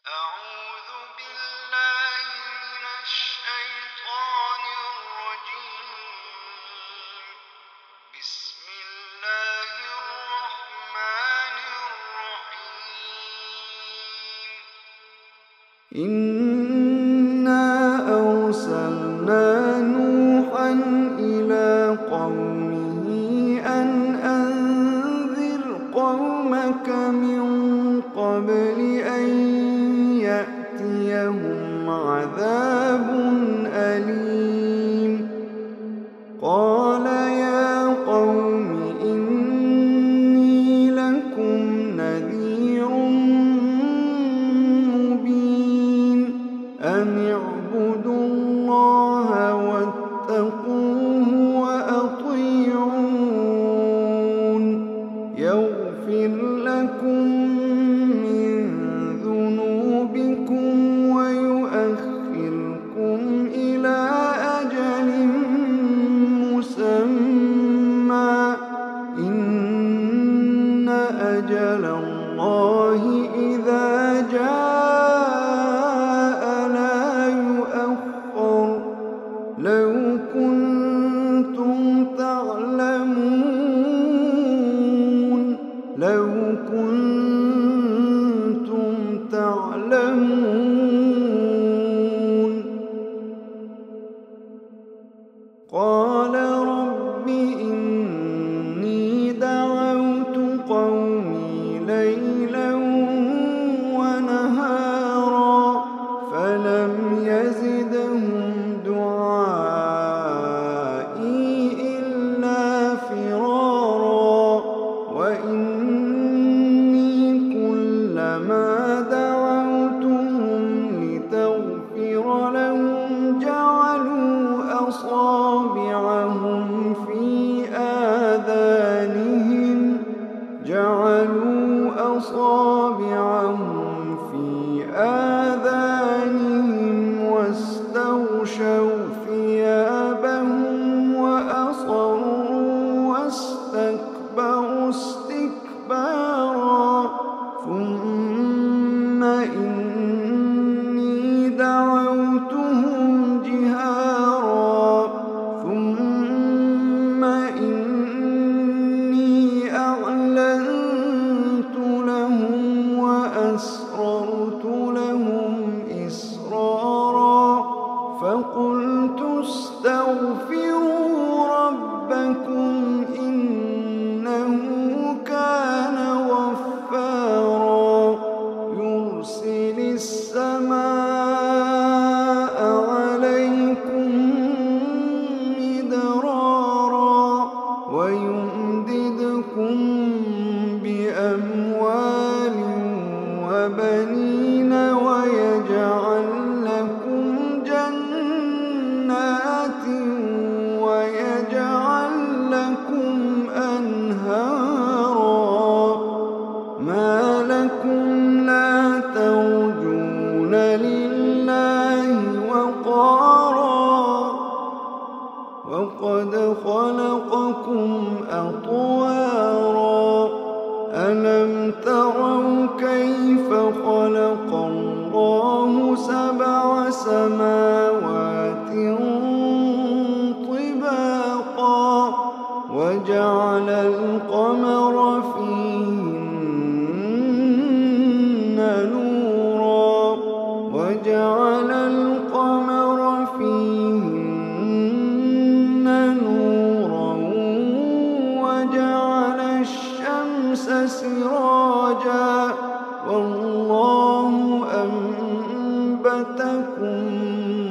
أعوذ بالله من الشيطان الرجيم. بسم الله الرحمن الرحيم. إنا أرسلنا نوحا إلى قومه أن أنذر قومك من قبل أن يأتيهم عذاب أليم. قال يا قوم إني لكم نذير مبين أن اعبدوا الله واتقوه وأطيعون يغفر لكم من ذنوبكم ويؤخركم إلى أجل مسمى إن أجل الله إذا جاء لا يؤخر لو كنتم تعلمون قال رب إني دعوت قومي ليلا ونهارا فلم يزدهم دعائي إلا فرارا وإني كلما دعوتهم لتغفر لهم جعلوا أصابعهم في آذانهم واستغشوا ثيابهم وأصروا واستكبروا استكبارا ثم إني دعوتهم جهارا ثم إني أعلنت لهم وأسررت لهم إسرارا فقلت استغفروا ربكم إنه كان غفارا يرسل السماء عليكم مدرارا ويمددكم بأموال وبنين ويجعل لكم جنات ويجعل لكم أنهارا ما لكم لا ترجون لله وقارا وقد خلقكم أطوارا ألم تروا كيف خلق الله سبع سماوات طباقا وجعل القمر فيهن نورا وجعل الشمس سراجا والله أنبتكم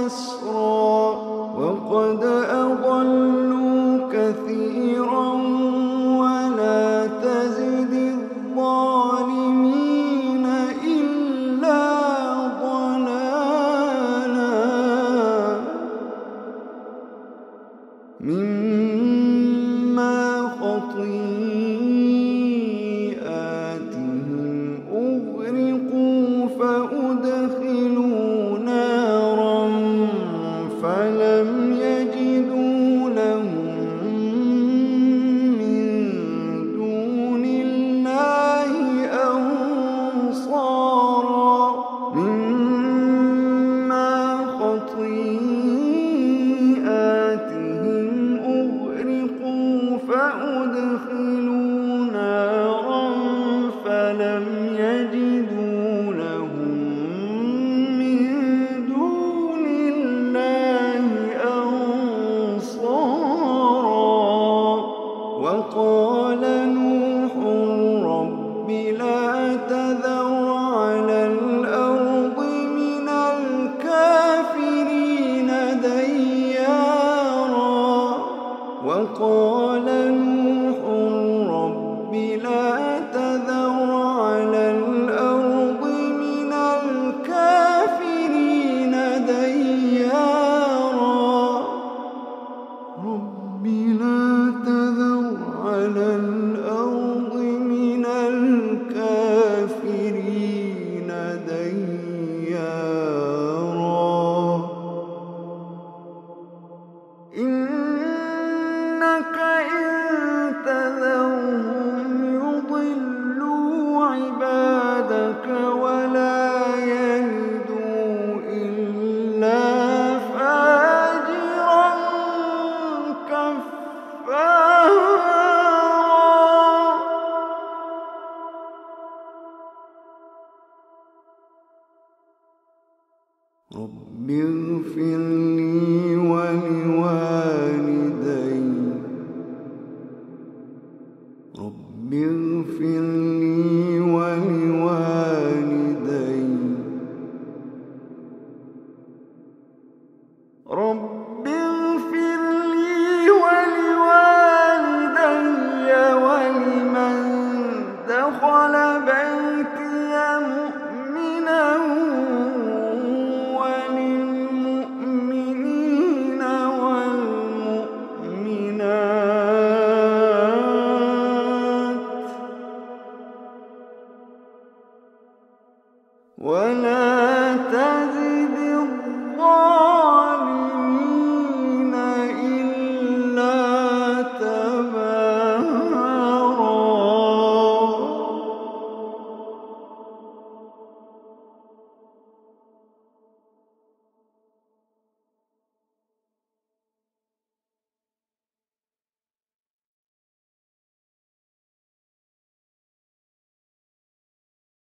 حسرا وقد أضلوا كثيرا ولا تزد الظالمين إلا ضلالا مما خطيئاتهم أغرقوا فأدخلوا نارا فلم يجدوا لهم من دون الله أنصارا مما خطيئاتهم أغرقوا فأدخلوا نارا فلم يجدوا لهم من دون الله أنصارا وقال نوح رب لا تذر على الأرض من الكافرين ديارا وقال نوح رب لا تذر على الأرض من الكافرين ديارا رب لا تذر على الأرض من الكافرين ديارا إنك إن تذرهم يضلوا عبادك ولا يلدوا إلا فاجرا كفارا رب اغفر لي